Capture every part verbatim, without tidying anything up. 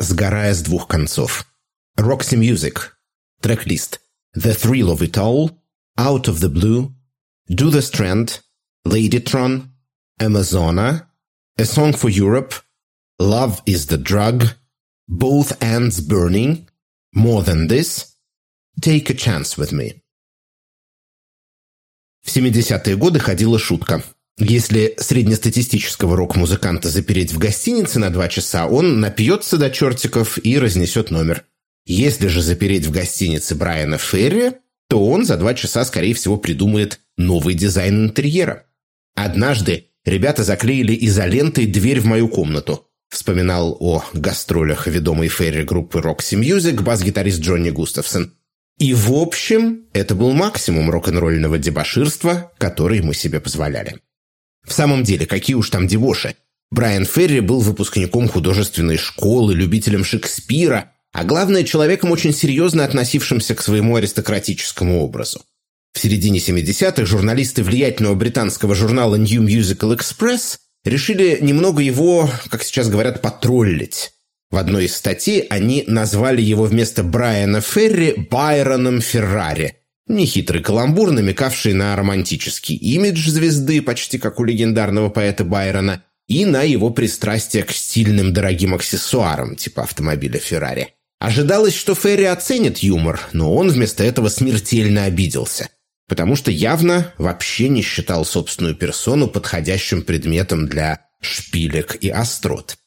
сгорая с двух концов. Roxy Music. Трек-лист. The Thrill of It All, Out of the Blue, Do the Strand, Ladytron, Amazona, A Song for Europe, Love is the Drug, Both Ends Burning, More Than This, Take a Chance with Me. В семидесятые годы ходила шутка. Если среднестатистического рок-музыканта запереть в гостинице на два часа, он напьется до чертиков и разнесет номер. Если же запереть в гостинице Брайана Ферри, то он за два часа, скорее всего, придумает новый дизайн интерьера. «Однажды ребята заклеили изолентой дверь в мою комнату», вспоминал о гастролях ведомой Ферри группы Roxy Music бас-гитарист Джонни Густавсон. И в общем, это был максимум рок-н-ролльного дебоширства, который мы себе позволяли. В самом деле, какие уж там дебоши. Брайан Ферри был выпускником художественной школы, любителем Шекспира, а главное, человеком, очень серьезно относившимся к своему аристократическому образу. В середине семидесятых журналисты влиятельного британского журнала New Musical Express решили немного его, как сейчас говорят, потроллить. В одной из статей они назвали его вместо Брайана Ферри Байроном Феррари. Нехитрый каламбур, намекавший на романтический имидж звезды, почти как у легендарного поэта Байрона, и на его пристрастие к стильным дорогим аксессуарам, типа автомобиля Феррари. Ожидалось, что Ферри оценит юмор, но он вместо этого смертельно обиделся, потому что явно вообще не считал собственную персону подходящим предметом для шпилек и острот.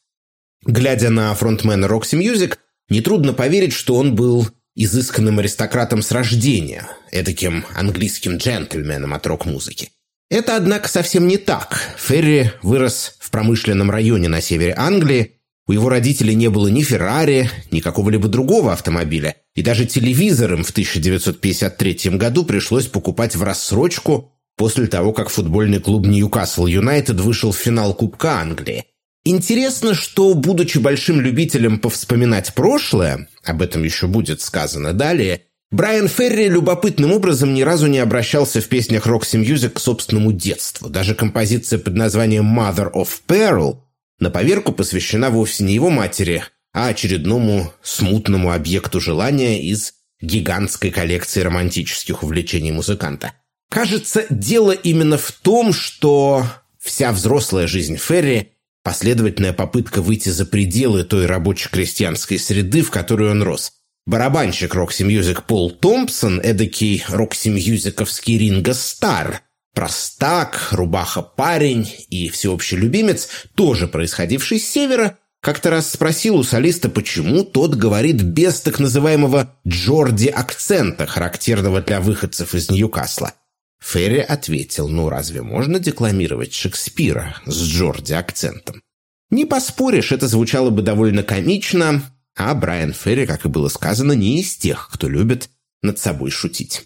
Глядя на фронтмена Roxy Music, нетрудно поверить, что он был изысканным аристократом с рождения, эдаким английским джентльменом от рок-музыки. Это, однако, совсем не так. Ферри вырос в промышленном районе на севере Англии, у его родителей не было ни Феррари, ни какого-либо другого автомобиля, и даже телевизор им в тысяча девятьсот пятьдесят третьем году пришлось покупать в рассрочку после того, как футбольный клуб Ньюкасл Юнайтед вышел в финал Кубка Англии. Интересно, что, будучи большим любителем повспоминать прошлое, об этом еще будет сказано далее, Брайан Ферри любопытным образом ни разу не обращался в песнях Roxy Music к собственному детству. Даже композиция под названием «Mother of Pearl» на поверку посвящена вовсе не его матери, а очередному смутному объекту желания из гигантской коллекции романтических увлечений музыканта. Кажется, дело именно в том, что вся взрослая жизнь Ферри – последовательная попытка выйти за пределы той рабоче-крестьянской среды, в которой он рос. Барабанщик Roxy Music Пол Томпсон, эдакий рокси-мьюзиковский Ринго Старр, простак, рубаха-парень и всеобщий любимец, тоже происходивший с севера, как-то раз спросил у солиста, почему тот говорит без так называемого Джорди-акцента, характерного для выходцев из Ньюкасла. Ферри ответил: ну разве можно декламировать Шекспира с Джорди-акцентом? Не поспоришь, это звучало бы довольно комично, а Брайан Ферри, как и было сказано, не из тех, кто любит над собой шутить.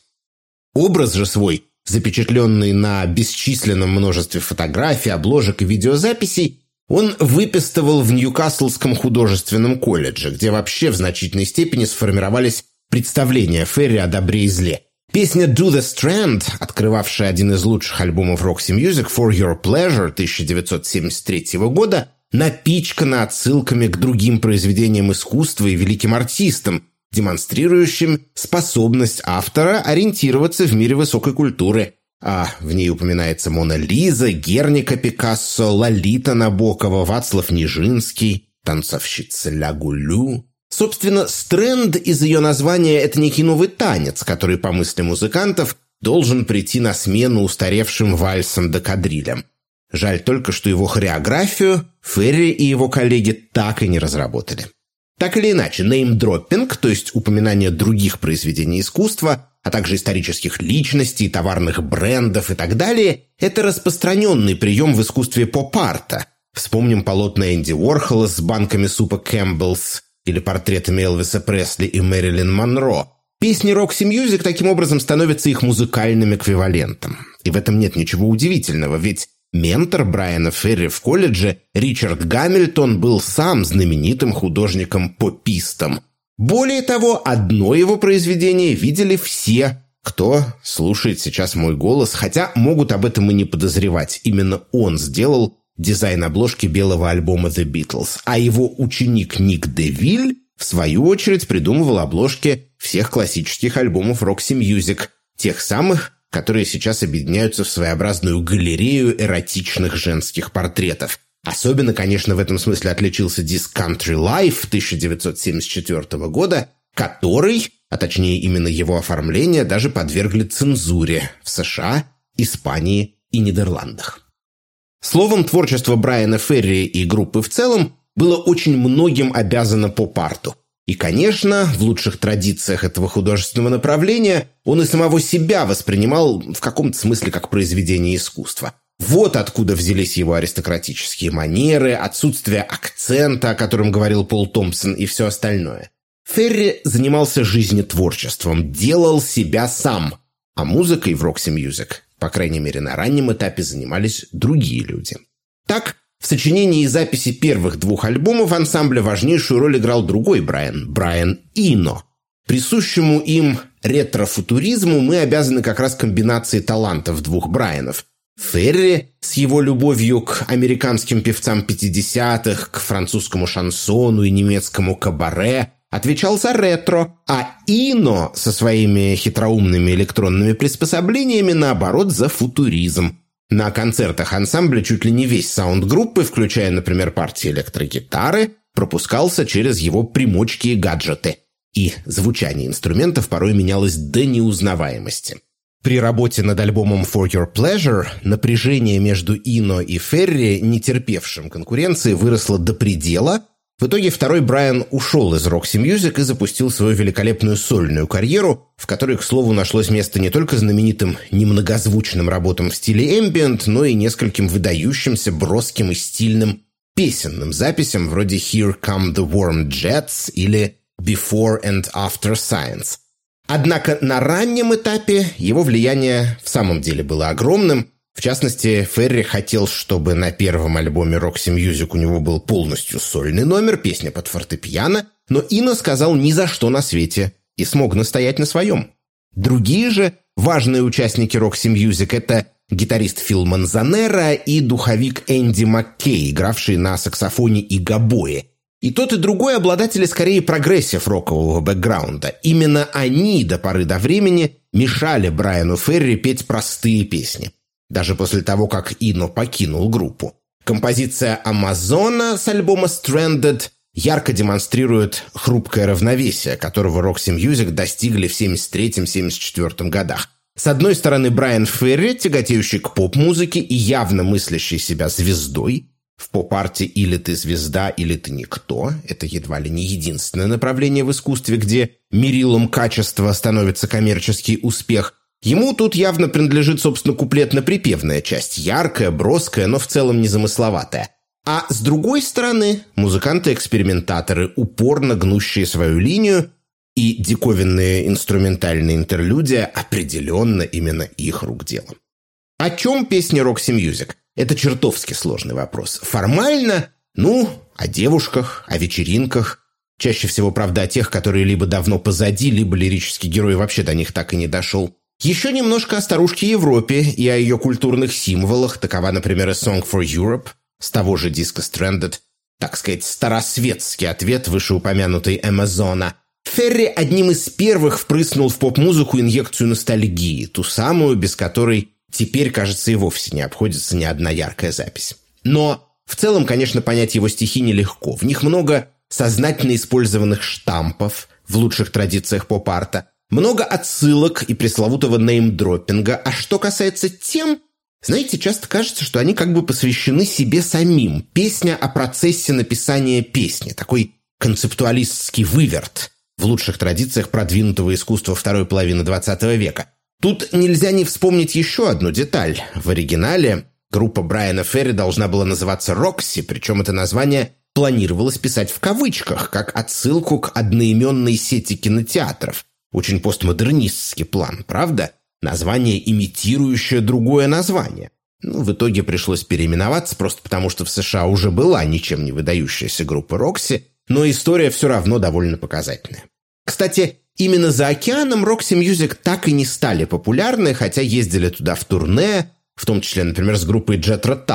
Образ же свой, запечатленный на бесчисленном множестве фотографий, обложек и видеозаписей, он выпистывал в Ньюкаслском художественном колледже, где вообще в значительной степени сформировались представления Ферри о добре и зле. Песня «Do the Strand», открывавшая один из лучших альбомов Roxy Music «For Your Pleasure» тысяча девятьсот семьдесят третьего года, напичкана отсылками к другим произведениям искусства и великим артистам, демонстрирующим способность автора ориентироваться в мире высокой культуры. А в ней упоминается Мона Лиза, Герника Пикассо, Лолита Набокова, Вацлав Нижинский, танцовщица Ля Гулю. Собственно, стренд из ее названия – это некий новый танец, который, по мысли музыкантов, должен прийти на смену устаревшим вальсам да кадрилям. Жаль только, что его хореографию Ферри и его коллеги так и не разработали. Так или иначе, неймдроппинг, то есть упоминание других произведений искусства, а также исторических личностей, товарных брендов и так далее – это распространенный прием в искусстве поп-арта. Вспомним полотна Энди Уорхола с банками супа Кэмпбеллс, или портретами Элвиса Пресли и Мэрилин Монро. Песни Roxy Music таким образом становятся их музыкальным эквивалентом. И в этом нет ничего удивительного, ведь ментор Брайана Ферри в колледже, Ричард Гамильтон, был сам знаменитым художником-попистом. Более того, одно его произведение видели все, кто слушает сейчас мой голос, хотя могут об этом и не подозревать. Именно он сделал дизайн обложки белого альбома The Beatles, а его ученик Ник Девиль, в свою очередь, придумывал обложки всех классических альбомов Roxy Music, тех самых, которые сейчас объединяются в своеобразную галерею эротичных женских портретов. Особенно, конечно, в этом смысле отличился диск Country Life тысяча девятьсот семьдесят четвёртого года, который, а точнее именно его оформление, даже подвергли цензуре в США, Испании и Нидерландах. Словом, творчество Брайана Ферри и группы в целом было очень многим обязано поп-арту. И, конечно, в лучших традициях этого художественного направления он и самого себя воспринимал в каком-то смысле как произведение искусства. Вот откуда взялись его аристократические манеры, отсутствие акцента, о котором говорил Пол Томпсон, и все остальное. Ферри занимался жизнетворчеством, делал себя сам, а музыкой в Roxy Music, по крайней мере на раннем этапе, занимались другие люди. Так, в сочинении и записи первых двух альбомов ансамбля важнейшую роль играл другой Брайан, Брайан Ино. Присущему им ретро-футуризму мы обязаны как раз комбинации талантов двух Брайанов. Ферри с его любовью к американским певцам пятидесятых, к французскому шансону и немецкому кабаре отвечал за ретро, а Ино со своими хитроумными электронными приспособлениями, наоборот, за футуризм. На концертах ансамбля чуть ли не весь саунд группы, включая, например, партии электрогитары, пропускался через его примочки и гаджеты. И звучание инструментов порой менялось до неузнаваемости. При работе над альбомом For Your Pleasure напряжение между Ино и Ферри, не терпевшим конкуренции, выросло до предела. В итоге второй Брайан ушел из Roxy Music и запустил свою великолепную сольную карьеру, в которой, к слову, нашлось место не только знаменитым немногозвучным работам в стиле эмбиент, но и нескольким выдающимся, броским и стильным песенным записям вроде «Here Come the Warm Jets» или «Before and After Science». Однако на раннем этапе его влияние в самом деле было огромным. В частности, Ферри хотел, чтобы на первом альбоме Roxy Music у него был полностью сольный номер, песня под фортепиано, но Ино сказал ни за что на свете и смог настоять на своем. Другие же важные участники Roxy Music – это гитарист Фил Манзанера и духовик Энди Маккей, игравшие на саксофоне и гобое. И тот, и другой обладатели скорее прогрессив-рокового бэкграунда. Именно они до поры до времени мешали Брайану Ферри петь простые песни. Даже после того, как Ино покинул группу. Композиция «Амазона» с альбома «Stranded» ярко демонстрирует хрупкое равновесие, которого Roxy Music достигли в семьдесят третьем — семьдесят четвёртом годах. С одной стороны, Брайан Ферри, тяготеющий к поп-музыке и явно мыслящий себя звездой. В поп-арте или ты звезда, или ты никто. Это едва ли не единственное направление в искусстве, где мерилом качества становится коммерческий успех. Ему тут явно принадлежит, собственно, куплетно-припевная часть, яркая, броская, но в целом незамысловатая. А с другой стороны, музыканты-экспериментаторы, упорно гнущие свою линию, и диковинные инструментальные интерлюдия определенно именно их рук дело. О чем песни Roxy Music? Это чертовски сложный вопрос. Формально, ну, о девушках, о вечеринках. Чаще всего, правда, о тех, которые либо давно позади, либо лирический герой вообще до них так и не дошел. Еще немножко о старушке Европе и о ее культурных символах. Такова, например, и «Song for Europe» с того же диска «Stranded». Так сказать, старосветский ответ вышеупомянутой «Амазона». Ферри одним из первых впрыснул в поп-музыку инъекцию ностальгии, ту самую, без которой теперь, кажется, и вовсе не обходится ни одна яркая запись. Но в целом, конечно, понять его стихи нелегко. В них много сознательно использованных штампов в лучших традициях поп-арта, много отсылок и пресловутого неймдроппинга. А что касается тем, знаете, часто кажется, что они как бы посвящены себе самим. Песня о процессе написания песни. Такой концептуалистский выверт в лучших традициях продвинутого искусства второй половины двадцатого века. Тут нельзя не вспомнить еще одну деталь. В оригинале группа Брайана Ферри должна была называться «Roxy», причем это название планировалось писать в кавычках, как отсылку к одноименной сети кинотеатров. Очень постмодернистский план, правда? Название, имитирующее другое название. Ну, в итоге пришлось переименоваться, просто потому что в США уже была ничем не выдающаяся группа Roxy, но история все равно довольно показательная. Кстати, именно за океаном Roxy Music так и не стали популярны, хотя ездили туда в турне, в том числе, например, с группой Jethro Tull.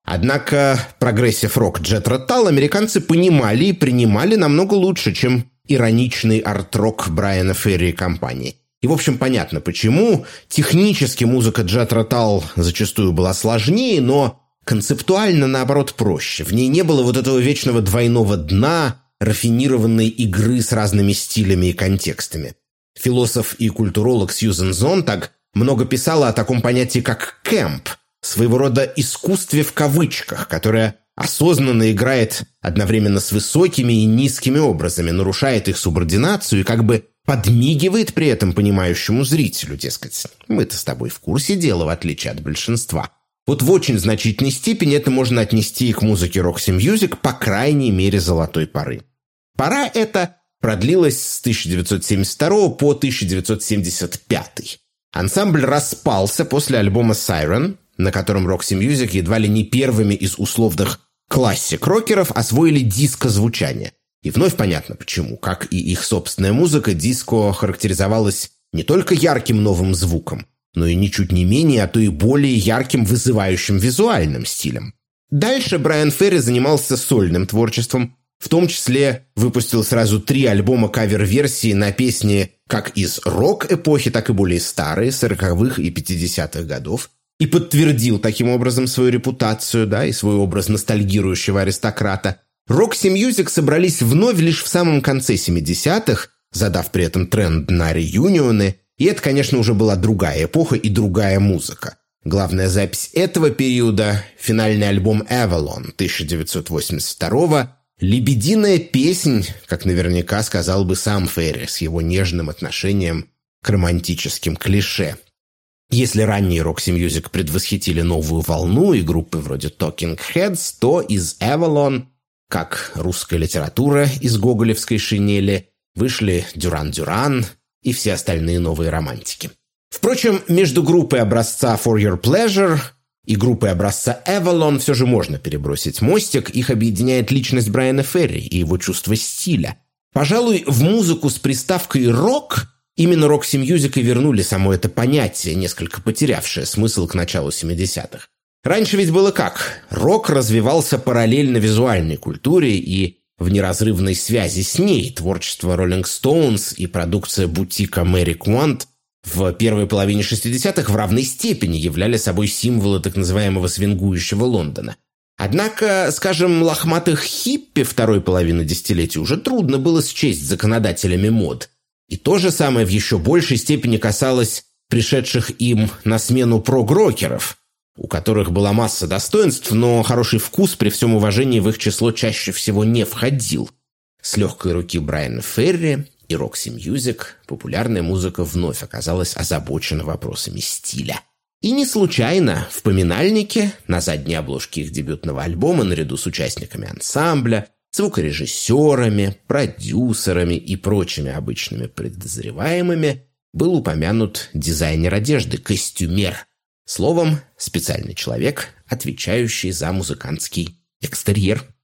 Однако прогрессив-рок Джетро Талл американцы понимали и принимали намного лучше, чем ироничный арт-рок Брайана Ферри и компании. И, в общем, понятно почему. Технически музыка Джетро Талл зачастую была сложнее, но концептуально, наоборот, проще. В ней не было вот этого вечного двойного дна, рафинированной игры с разными стилями и контекстами. Философ и культуролог Сьюзен Зонтаг много писала о таком понятии, как «кэмп», своего рода искусстве в кавычках, которое осознанно играет одновременно с высокими и низкими образами, нарушает их субординацию и как бы подмигивает при этом понимающему зрителю, дескать, мы-то с тобой в курсе дела, в отличие от большинства. Вот в очень значительной степени это можно отнести и к музыке Roxy Music, по крайней мере, золотой поры. Пора эта продлилась с тысяча девятьсот семьдесят второго по тысяча девятьсот семьдесят пятый. Ансамбль распался после альбома «Siren», на котором Roxy Music едва ли не первыми из условных классик-рокеров освоили диско-звучание. И вновь понятно почему. Как и их собственная музыка, диско характеризовалась не только ярким новым звуком, но и ничуть не менее, а то и более ярким, вызывающим визуальным стилем. Дальше Брайан Ферри занимался сольным творчеством, в том числе выпустил сразу три альбома кавер-версии на песни как из рок-эпохи, так и более старые, сороковых и пятидесятых годов, и подтвердил таким образом свою репутацию, да, и свой образ ностальгирующего аристократа. Roxy Music собрались вновь лишь в самом конце семидесятых, задав при этом тренд на реюнионы, и это, конечно, уже была другая эпоха и другая музыка. Главная запись этого периода – финальный альбом «Avalon» тысяча девятьсот восемьдесят второго, лебединая песнь, как наверняка сказал бы сам Ферри, с его нежным отношением к романтическим клише. Если ранние Roxy Music предвосхитили новую волну и группы вроде Talking Heads, то из «Avalon», как русская литература из гоголевской шинели, вышли Дюран-Дюран и все остальные новые романтики. Впрочем, между группой образца For Your Pleasure и группой образца Avalon все же можно перебросить мостик. Их объединяет личность Брайана Ферри и его чувство стиля. Пожалуй, в музыку с приставкой «рок» именно Roxy Music и вернули само это понятие, несколько потерявшее смысл к началу семидесятых. Раньше ведь было как? Рок развивался параллельно визуальной культуре, и в неразрывной связи с ней творчество Rolling Stones и продукция бутика Мэри Куант в первой половине шестидесятых в равной степени являли собой символы так называемого свингующего Лондона. Однако, скажем, лохматых хиппи второй половины десятилетия уже трудно было счесть законодателями мод. И то же самое в еще большей степени касалось пришедших им на смену прог-рокеров, у которых была масса достоинств, но хороший вкус при всем уважении в их число чаще всего не входил. С легкой руки Брайана Ферри и Roxy Music популярная музыка вновь оказалась озабочена вопросами стиля. И не случайно в поминальнике на задней обложке их дебютного альбома наряду с участниками ансамбля, звукорежиссерами, продюсерами и прочими обычными подозреваемыми был упомянут дизайнер одежды, костюмер. Словом, специальный человек, отвечающий за музыкантский экстерьер.